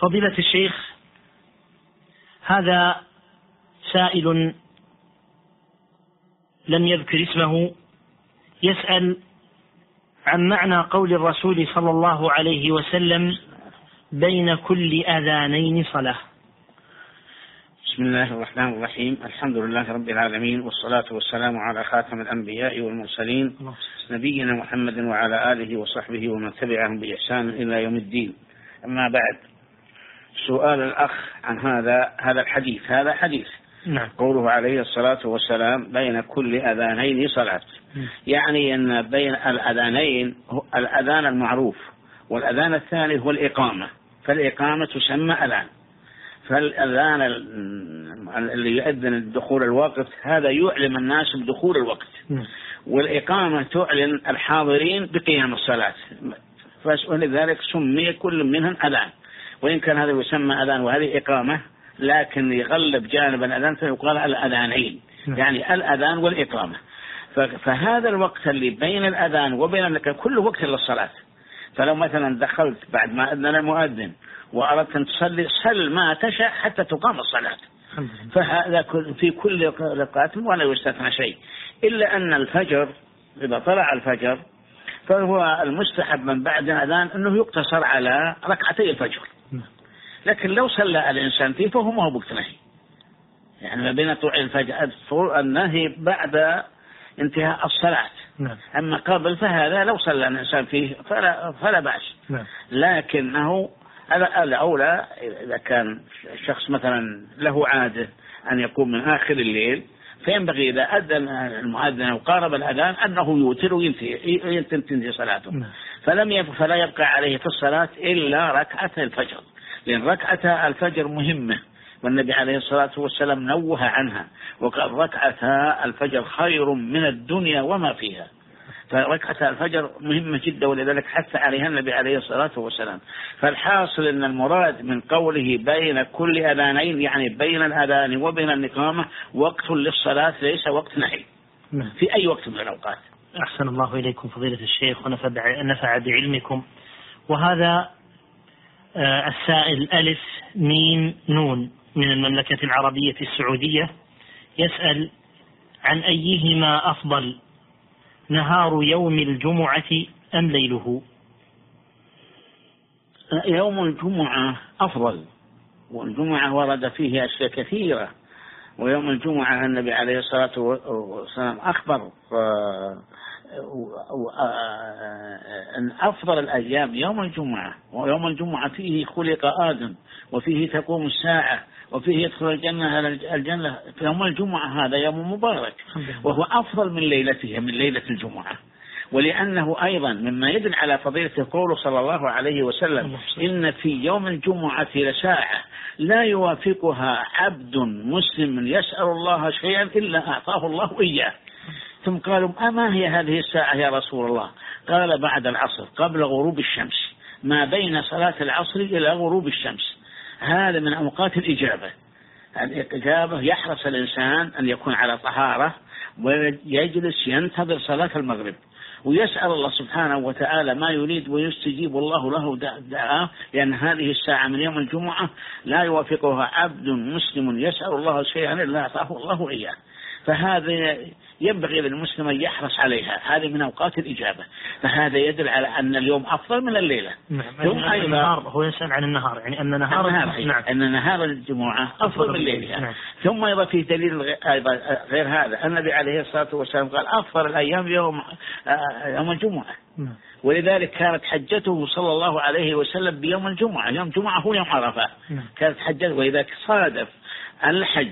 فضيلة الشيخ، هذا سائل لم يذكر اسمه يسأل عن معنى قول الرسول صلى الله عليه وسلم: بين كل أذانين صلاة. بسم الله الرحمن الرحيم. الحمد لله رب العالمين، والصلاة والسلام على خاتم الأنبياء والمرسلين نبينا محمد وعلى آله وصحبه ومن تبعهم بإحسان إلى يوم الدين. أما بعد، سؤال الأخ عن هذا الحديث. هذا حديث نعم. قوله عليه الصلاة والسلام: بين كل أذانين صلاة. يعني أن بين الأذانين الأذان المعروف، والأذان الثاني هو الإقامة، فالإقامة تسمى أذان، فالأذان اللي يؤذن دخول الوقت هذا يعلم الناس بدخول الوقت، والإقامة تعلن الحاضرين بقيام الصلاة، ولذلك سمي كل منهم أذان، وإن كان هذا يسمى أذان وهذه إقامة، لكن يغلب جانب الأذان فيقال الأذانين، يعني الأذان والإقامة. فهذا الوقت اللي بين الأذان وبين كل وقت للصلاة. فلو مثلا دخلت بعد ما أذن المؤذن وأردت أن تصلي، صل ما تشاء حتى تقام الصلاة، فهذا في كل ركعة ولا يستثنى شيء، إلا أن الفجر إذا طلع الفجر فهو المستحب من بعد الأذان أنه يقتصر على ركعتي الفجر، لكن لو صلى الإنسان فيه فهو ما هو وقت نهي، يعني ما بين طلوع الفجر النهي بعد انتهاء الصلاة. أما قبل فهذا لو صلى الإنسان فيه فلا بأس، لكنه الأولى إذا كان الشخص مثلا له عادة أن يقوم من آخر الليل، فينبغي إذا أذن المؤذن وقارب الأذان أنه يوتر وينتهي صلاته، فلا يبقى عليه في الصلاة إلا ركعة الفجر، لأن ركعة الفجر مهمة، والنبي عليه الصلاة والسلام نوه عنها وقال: ركعة الفجر خير من الدنيا وما فيها. فركعة الفجر مهمة جدا، ولذلك حث عليها النبي عليه الصلاة والسلام. فالحاصل أن المراد من قوله بين كل أذانين يعني بين الأذان وبين الإقامة وقت للصلاة، ليس وقت نهي في أي وقت من الأوقات. أحسن الله إليكم فضيلة الشيخ ونفع بعلمكم. وهذا السائل ألف ميم نون من المملكة العربية السعودية يسأل عن أيهما أفضل، نهار يوم الجمعة أم ليله؟ يوم الجمعة أفضل، والجمعة ورد فيه أشياء كثيرة، ويوم الجمعة النبي عليه الصلاة والسلام أخبر أن أفضل الأيام يوم الجمعة، ويوم الجمعة فيه خلق آدم، وفيه تقوم الساعة، وفيه يدخل الجنة. في يوم الجمعة هذا يوم مبارك، وهو أفضل من ليلته، من ليلة الجمعة، ولأنه أيضا مما يدل على فضيلة قوله صلى الله عليه وسلم: إن في يوم الجمعة لساعة لا يوافقها عبد مسلم يسأل الله شيئا إلا أعطاه الله إياه. ثم قالوا: أما هي هذه الساعة يا رسول الله؟ قال: بعد العصر قبل غروب الشمس، ما بين صلاة العصر إلى غروب الشمس. هذا من أوقات الإجابة. الإجابة يحرص الإنسان أن يكون على طهارة ويجلس ينتظر صلاة المغرب ويسأل الله سبحانه وتعالى ما يريد، ويستجيب الله له دعاءه، لأن هذه الساعة من يوم الجمعة لا يوافقها عبد مسلم يسأل الله شيئا إلا أعطاه الله إياه. فهذا ينبغي للمسلم أن يحرص عليها، هذه من أوقات الإجابة، فهذا يدل على أن اليوم أفضل من الليلة. ثم النهار، هو يسأل عن النهار، يعني أن نهار أن نهار الجمعة أفضل من الليلة. ثم أيضا في دليل غير هذا، النبي عليه الصلاة والسلام قال: أفضل الأيام يوم الجمعة، ولذلك كانت حجته صلى الله عليه وسلم بيوم الجمعة. يوم الجمعة هو يوم عرفة، كانت حجته، ولذلك صادف الحج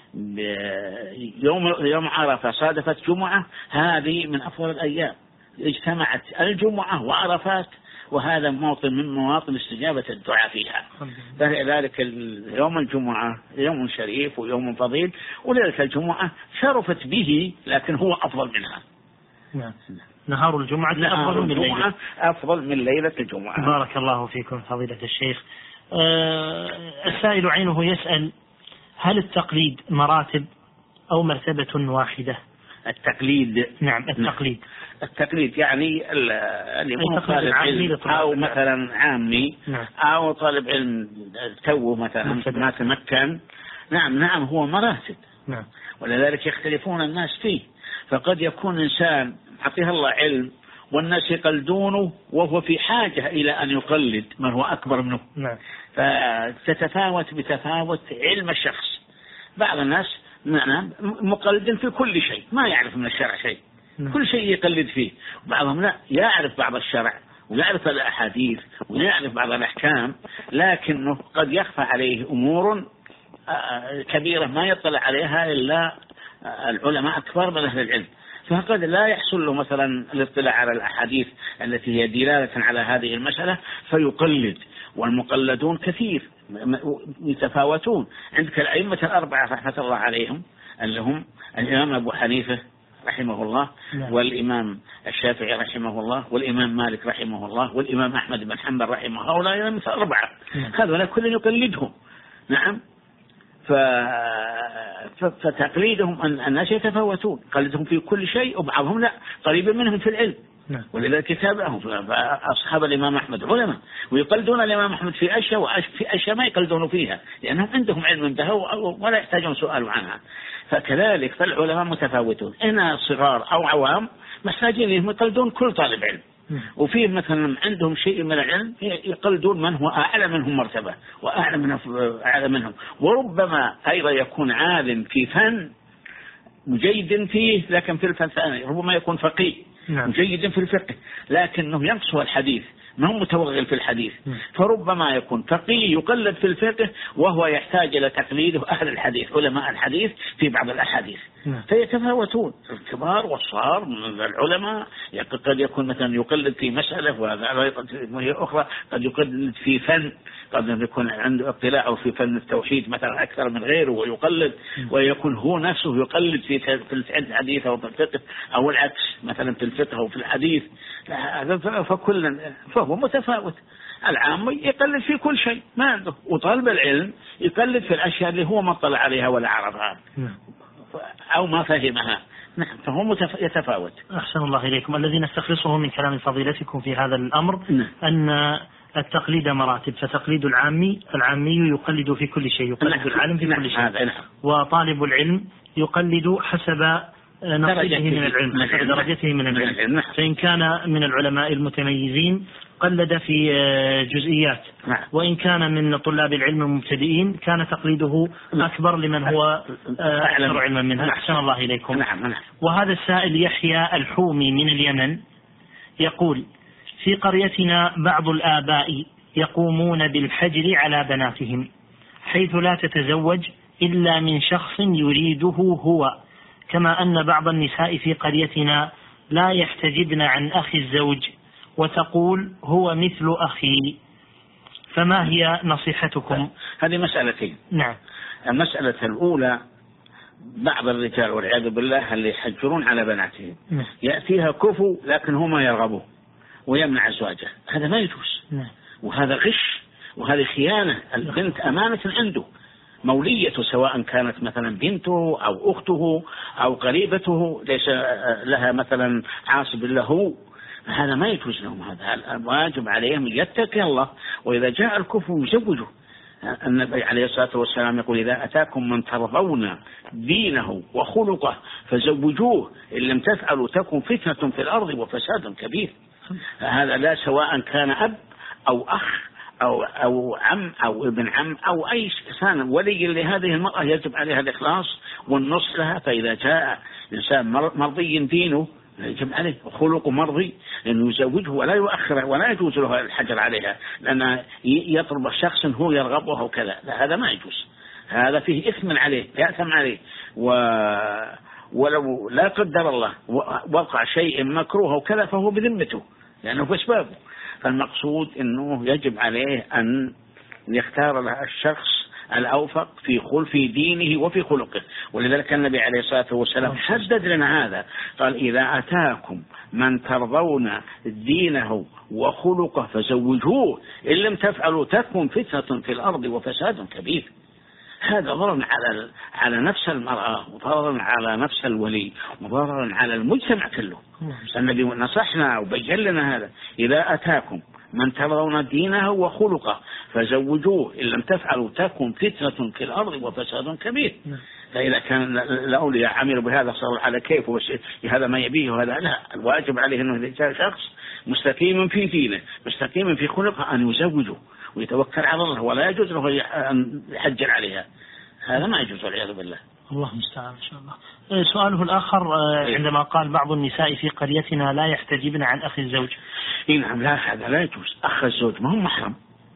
يوم عرفة صادفت جمعة، هذه من أفضل الأيام، اجتمعت الجمعة وعرفات، وهذا موطن من مواطن استجابة الدعاء فيها. فلذلك يوم الجمعة يوم شريف ويوم فضيل، وليلة الجمعة شرفت به، لكن هو أفضل منها. نهار الجمعة أفضل من ليلة الجمعة. بارك الله فيكم فضيلة الشيخ. السائل عينه يسأل: هل التقليد مراتب أو مرتبة واحدة؟ التقليد. نعم التقليد. التقليد يعني اللي هو طالب علم أو مثلا عامي. نعم. أو طالب علم توه مثلا ما تمكن. نعم هو مراتب. نعم. ولذلك يختلفون الناس فيه. فقد يكون إنسان عطيه الله علم والناس يقلدونه وهو في حاجة إلى أن يقلد من هو أكبر منه. نعم. فتتفاوت بتفاوت علم الشخص. بعض الناس مقلد في كل شيء ما يعرف من الشرع شيء. كل شيء يقلد فيه. بعضهم لا يعرف بعض الشرع ويعرف الأحاديث ويعرف بعض الأحكام لكنه قد يخفى عليه أمور كبيرة ما يطلع عليها إلا العلماء أكبر من أهل العلم. فقد لا يحصل له مثلا الاطلاع على الأحاديث التي هي دلالة على هذه المسألة فيقلد. والمقلدون كثير يتفاوتون. عندك الأئمة الأربعة رحمة الله عليهم اللي هم الإمام أبو حنيفة رحمه الله والإمام الشافعي رحمه الله والإمام مالك رحمه الله والإمام أحمد بن حنبل رحمه الله. هؤلاء مثل أربعة هذول كل يقلدهم. نعم. فتقليدهم أن الناس يتفاوتون قلدهم في كل شيء وبعضهم لا قريب منهم في العلم. ولذلك كتابهم أصحاب الإمام أحمد علماء ويقلدون الإمام أحمد في أشياء وفي أشياء ما يقلدون فيها لأنهم عندهم علم بها ولا يحتاجون سؤال عنها. فكذلك فالعلماء متفاوتون. هنا صغار أو عوام محتاجين يقلدون كل طالب علم. وفيه مثلا عندهم شيء من العلم يقلدون من هو أعلى منهم مرتبة وأعلى منهم. وربما أيضا يكون عالم في فن مجيد فيه لكن في الفن الثاني ربما يكون فقيه مجيد في الفقه لكنه ينقصه الحديث ما هو متوغل في الحديث. فربما يكون فقيه يقلد في الفقه وهو يحتاج إلى تقليده أهل الحديث علماء الحديث في بعض الأحاديث. فيتفاوتون الكبار والصغار من العلماء. قد يكون مثلا يقلد في مسألة وهي أخرى قد يقلد في فن قد يكون عنده اطلاع في فن التوحيد مثلا أكثر من غيره ويقلد ويكون هو نفسه يقلد في الحديث أو في الفقه أو العكس مثلا في الفقه أو في الحديث. فهو متفاوت. العام يقلد في كل شيء ما عنده وطالب العلم يقلد في الأشياء اللي هو ما طلع عليها ولا عرفها أو ما فهمها. نعم فهو يتفاوت. أحسن الله إليكم. الذي نستخلصه من كلام فضيلتكم في هذا الأمر أن التقليد مراتب. فتقليد العامي يقلد في كل شيء يقلد العالم في كل شيء. وطالب العلم يقلد حسب نصيبه من العلم حسب درجته من العلم. فإن كان من العلماء المتميزين قلد في جزئيات وإن كان من طلاب العلم المبتدئين كان تقليده أكبر لمن هو أكثر علما منه. أحسن الله إليكم. وهذا السائل يحيى الحومي من اليمن يقول في قريتنا بعض الآباء يقومون بالحجر على بناتهم حيث لا تتزوج إلا من شخص يريده هو كما أن بعض النساء في قريتنا لا يحتجبن عن أخي الزوج وتقول هو مثل أخي. فما هي نصيحتكم؟ هذه مسألتين. نعم. المسألة الأولى بعض الرجال والعياذ بالله اللي يحجرون على بناتهم يأتيها كفو لكن هو ما يرغبه ويمنع زواجه. هذا ما يجوز. وهذا غش وهذه خيانة. البنت أمانة عنده موليته سواء كانت مثلا بنته أو أخته أو قريبته ليس لها مثلا عاصب له. هذا ما يجوز لهم. هذا الواجب عليهم يتقي الله وإذا جاء الكفو يزوجه. النبي عليه الصلاة والسلام يقول إذا أتاكم من ترضون دينه وخلقه فزوجوه إن لم تفعلوا تكن فتنة في الأرض وفساد كبير. هذا لا سواء كان أب أو أخ أو عم أو ابن عم أو أي إنسان ولي لهذه المرأة يجب عليها الإخلاص والنصح لها. فإذا جاء إنسان مرضي دينه يجب عليه خلقه مرضي أنه يزوجه ولا يؤخره ولا يجوز له الحجر عليها لأن يطلب شخص هو يرغبه وكذا. هذا ما يجوز. هذا فيه إثم عليه يأثم عليه. ولو لا قدر الله وقع شيء مكروه وكذا فهو بذمته لأنه في أسبابه. فالمقصود أنه يجب عليه أن يختار له الشخص الأوفق في دينه وفي خلقه. ولذلك النبي عليه الصلاة والسلام حدد لنا هذا قال إذا أتاكم من ترضون دينه وخلقه فزوجوه إن لم تفعلوا تكن فتنة في الأرض وفساد كبير. هذا ظلم على نفس المرأة، وظلم على نفس الولي، وظلم على المجتمع كله. النبي نصحنا وبين لنا هذا: إذا أتاكم من ترضون دينه وخلقه فزوجوه، إن لم تفعلوا تكن فتنة في الأرض وفساد كبير. فإذا كان الأولياء عملوا بهذا صاروا على كيف هذا ما يبيه وهذا لا، الواجب عليه أنه إذا شخص مستقيم في دينه مستقيم في خلقه أن يزوجه ويتوكل على الله، ولا يجوز له أن يحجر عليها، هذا ما يجوز والعياذ بالله. الله المستعان إن شاء الله. سؤاله الآخر: عندما قال بعض النساء في قريتنا لا يحتجبن عن أخي الزوج. نعم، لا، هذا لا يجوز. أخ الزوج ما هو محرم،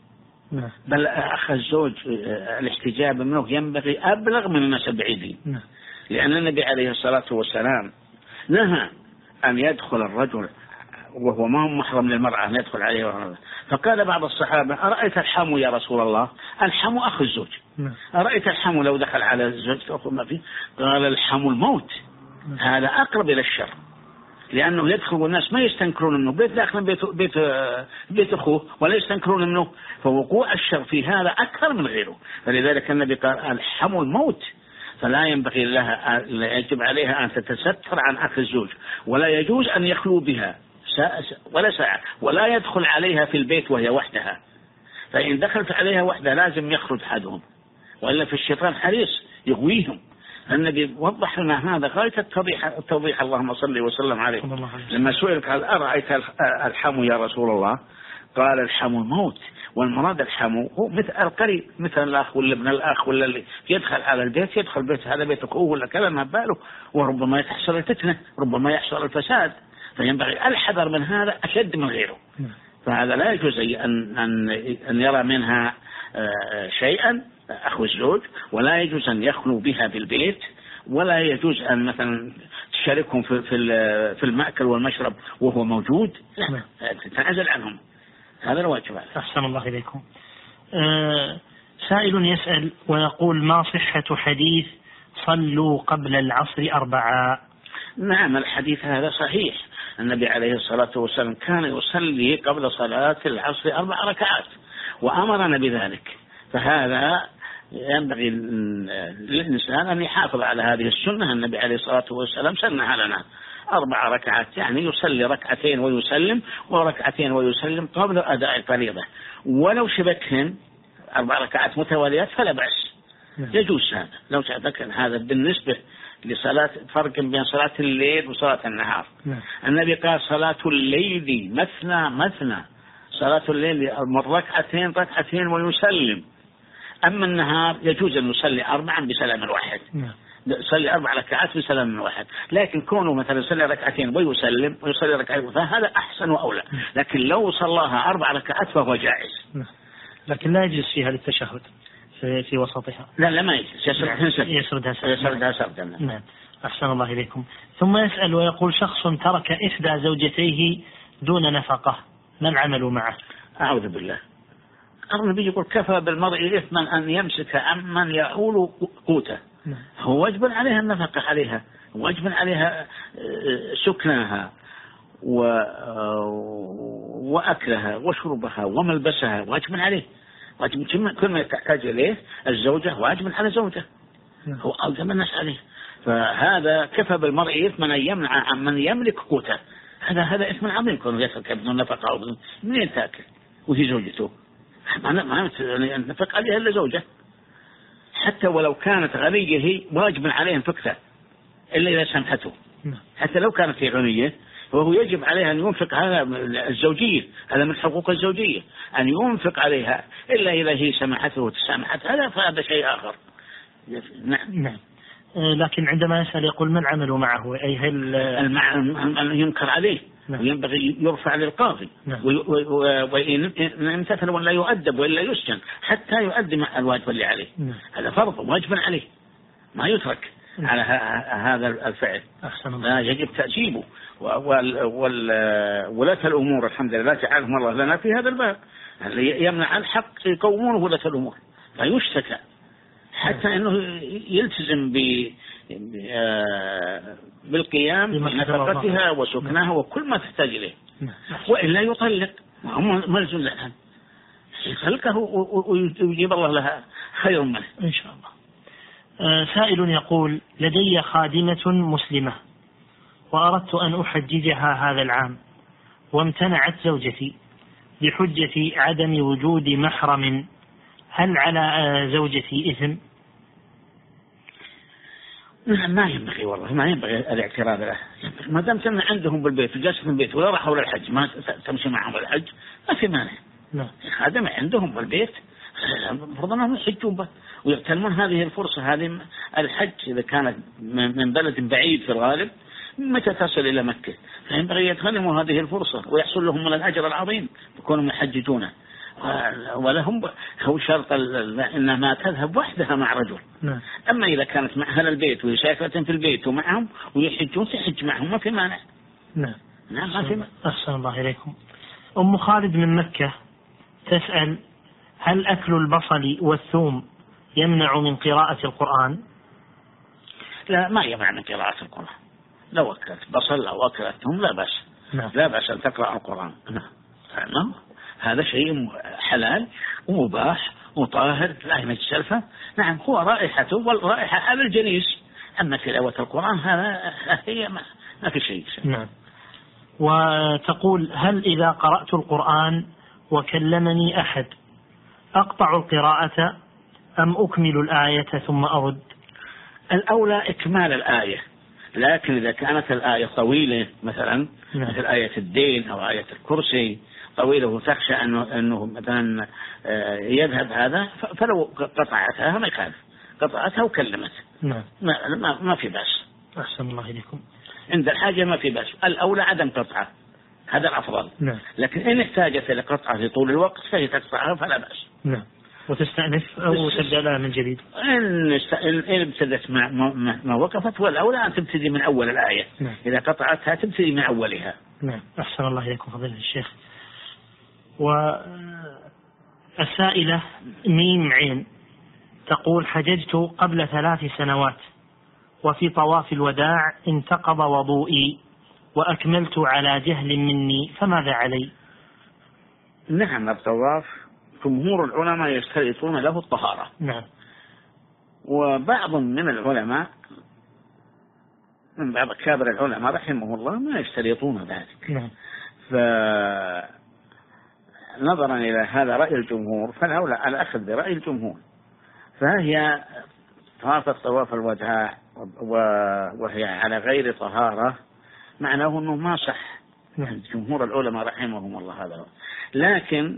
بل أخ الزوج الاحتجاب منه ينبغي أبلغ من الناس البعيدين، لأن النبي عليه الصلاة والسلام نهى أن يدخل الرجل وهو ما هو محرم للمرأة أن يدخل عليه. فقال بعض الصحابة: أرأيت الحمو يا رسول الله؟ الحمو أخ الزوج. أرأيت الحمو لو دخل على الزوج ما فيه؟ قال: الحمو الموت. هذا أقرب إلى الشر، لأنه يدخل والناس ما يستنكرون منه، بيت داخل بيت أخوه ولا يستنكرون منه، فوقوع الشر في هذا أكثر من غيره. فلذلك النبي قال: الحمو الموت. فلا ينبغي لها، يجب عليها أن تتستر عن أخ الزوج، ولا يجوز أن يخلو بها ولا ساعة، ولا يدخل عليها في البيت وهي وحدها. فإن دخلت عليها وحدها لازم يخرج أحدهم، وإلا في الشيطان حريص يغويهم. النبي وضح لنا هذا غاية التوضيح، اللهم صل وسلم عليه. لما سئل قال: أرأيت الحمو يا رسول الله؟ قال: الحمو الموت. والمراد الحمو هو مثل القريب، مثل الأخ ولا ابن الأخ ولا اللي يدخل على البيت، يدخل بيت هذا بيت أخوه ولا كذا ما باله، وربما يحصل الفتنة، ربما يحصل الفساد، فينبغي الحذر من هذا أشد من غيره. فهذا لا يجوز أن يرى منها شيئا أخو الزوج، ولا يجوز أن يخلو بها بالبيت، ولا يجوز أن مثلا تشاركهم في المأكل والمشرب وهو موجود، لا، تتنازل عنهم، هذا الواجب عليه. أحسن الله إليكم. سائل يسأل ويقول: ما صحة حديث صلوا قبل العصر 4؟ نعم، الحديث هذا صحيح. النبي عليه الصلاة والسلام كان يصلي قبل صلاة العصر 4 ركعات وأمرنا بذلك، فهذا ينبغي للإنسان أن يحافظ على هذه السنة. النبي عليه الصلاة والسلام سنها لنا 4 ركعات، يعني يصلي 2 ويسلم وركعتين ويسلم قبل أداء الفريضة، ولو شبكهن 4 ركعات متواليات فلا بأس، يجوز هذا لو شبكهن. هذا بالنسبة لصلاة، فرق بين صلاة الليل وصلاة النهار. النبي قال: صلاة الليل مثنى، صلاة الليل من 2 ويسلم. أما النهار يجوز أن يصلي 4 بسلام واحد، يصلي 4 ركعات بسلام واحد، لكن كونه مثلا يصلي 2 ويسلم ويصلي 2 فهذا أحسن وأولى. لكن لو صلاها 4 ركعات فهو جائز، لكن لا يجلس فيها للتشهد في وسطها. لا ما يجلس، يسردها سردا. نعم، أحسن الله إليكم. ثم يسأل ويقول: شخص ترك إحدى زوجتيه دون نفقة، ما العمل معه؟ أعوذ بالله. النبي يقول: كفى بالمرء إثما أن يمسك عمن يعول قوته. هو واجب عليها النفقة عليها، واجب عليها سكنها وأكلها وشربها وملبسها، واجب عليه، واجب كل ما تحتاج إليه الزوجة واجب على زوجة، هو ألزم الناس عليه. فهذا كفى بالمرء إثما أن يمنع عمن يملك قوته، هذا إثم عظيم، كونه يترك بدون نفقة أو منين تأكل وهي زوجته، ما نفق عليها إلا زوجة. حتى ولو كانت غنية هي واجب عليه انفقها إلا إذا سمحته، حتى لو كانت هي غنية وهو يجب عليها أن ينفق. هذا الزوجية، هذا من حقوق الزوجية أن ينفق عليها، إلا إذا هي سمحته وتسامحت، فهذا شيء آخر. نعم. لكن عندما يسأل يقول: ما العمل معه؟ أي هل ينكر عليه وينبغي يرفع للقاضي وإن امتثل ولا يؤدب وإلا يسجن حتى يؤدي مع الواجب اللي عليه. هذا فرض واجب عليه، ما يترك على هذا الفعل، لا يجب تأديبه. ولاة الأمور الحمد لله جعلهم الله لنا في هذا الباب، يمنع الحق يقومونه ولاة الأمور، لا يشتكى حتى أنه يلتزم بالقيام بنفقتها وسكنها وكل ما تحتاج إليه، وإلا يطلق، هم ملزم الآن. خلقه ويجيب الله لها خير منه إن شاء الله. سائل يقول: لدي خادمة مسلمة وأردت أن أحججها هذا العام، وامتنعت زوجتي بحجة عدم وجود محرم، هل على زوجتي إثم؟ ما ينبغي، والله ما ينبغي الاعتراض له، ما دام كنا عندهم بالبيت وجالس في البيت ولا راحوا للحج ما تمشي معهم الحج ما في مانع. خادم عندهم بالبيت المفروض انهم يحجون به ويغتنمون هذه الفرصة، هذه الحج إذا كانت من بلد بعيد في الغالب متى تصل إلى مكة فينبغي يغتنموا هذه الفرصة ويحصل لهم من الأجر العظيم يكونوا يحججونه، ولهم هو شرط إنها ما تذهب وحدها مع رجل. أما إذا كانت مع أهل البيت وهي شايفة في البيت ومعهم ويحجون تحج معهم ما في مانع. نعم ما في مانع. أحسن الله إليكم. أم خالد من مكة تسأل: هل أكل البصل والثوم يمنع من قراءة القرآن؟ لا، ما يمنع من قراءة القرآن. لو أكلت بصل أو أكلت ثوم لا بأس. لا بأس أن تقرأ القرآن. نعم. هذا شيء حلال ومباح وطاهر لا ينجس الفم. نعم، هو رائحته والرائحة على الجنيس، أما تلاوة القرآن هذا هي ما في شيء. نعم. وتقول: هل إذا قرأت القرآن وكلمني أحد أقطع القراءة أم أكمل الآية ثم أرد؟ الأولى إكمال الآية، لكن إذا كانت الآية طويلة مثلا مثل آية الدين أو آية الكرسي طويلة وتخشى أنه مثلا يذهب هذا فلو قطعتها ما يخالف، قطعتها وكلمت ما في بأس. أحسن الله إليكم. عند الحاجة ما في بأس، الأولى عدم قطعة، هذا الأفضل. لكن إن احتاجت لقطعة في طول الوقت فهي تقطعها فلا بأس. وتستأنف أو تبدأ لها من جديد. إن ابتدت ما وقفت، والأولى أن تبتدي من أول الآية. إذا قطعتها تبتدي من أولها. أحسن الله إليكم فضيلة الشيخ. والسائلة ميم عين تقول: حججت قبل 3 سنوات وفي طواف الوداع انتقض وضوئي وأكملت على جهل مني، فماذا علي؟ نعم، الطواف جمهور العلماء يشترطون له الطهارة. وبعض من العلماء من بعض كابر العلماء رحمه الله ما يشترطون ذلك. فنظرا إلى هذا رأي الجمهور فالأولى الأخذ برأي الجمهور، فهي طافت طواف الوداع وهي على غير طهارة، معناه أنه ما صح. جمهور العلماء رحمهم الله هذا. لكن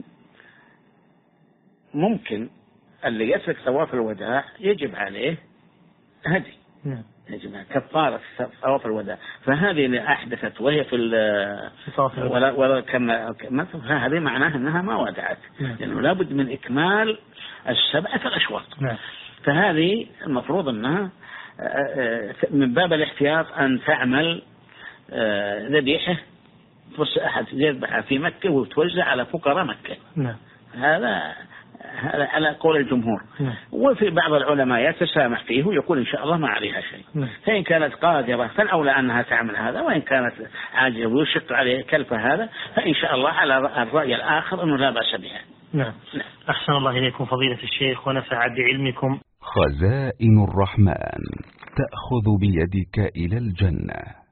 ممكن اللي يترك طواف الوداع يجب عليه هدي، يجب كفارة طواف الوداع، فهذه اللي أحدثت وهي في ولا كما هذه معناها أنها ما ودعت، لأنه لابد من إكمال 7 الأشواط. فهذه المفروض أنها من باب الاحتياط أن تعمل ذبيحة فرصة أحد يذبحها في مكة وتوزع على فقراء مكة. هذا على قول الجمهور. وفي بعض العلماء يتسامح فيه ويقول إن شاء الله ما عليها شيء. فإن كانت قادرة فالأولى أنها تعمل هذا، وإن كانت عاجزة ويشق عليه كلف هذا فإن شاء الله على الرأي الآخر أنه لا بأس بها. نعم. أحسن الله إليكم فضيلة الشيخ ونفع بعلمكم. خزائن الرحمن تأخذ بيدك إلى الجنة.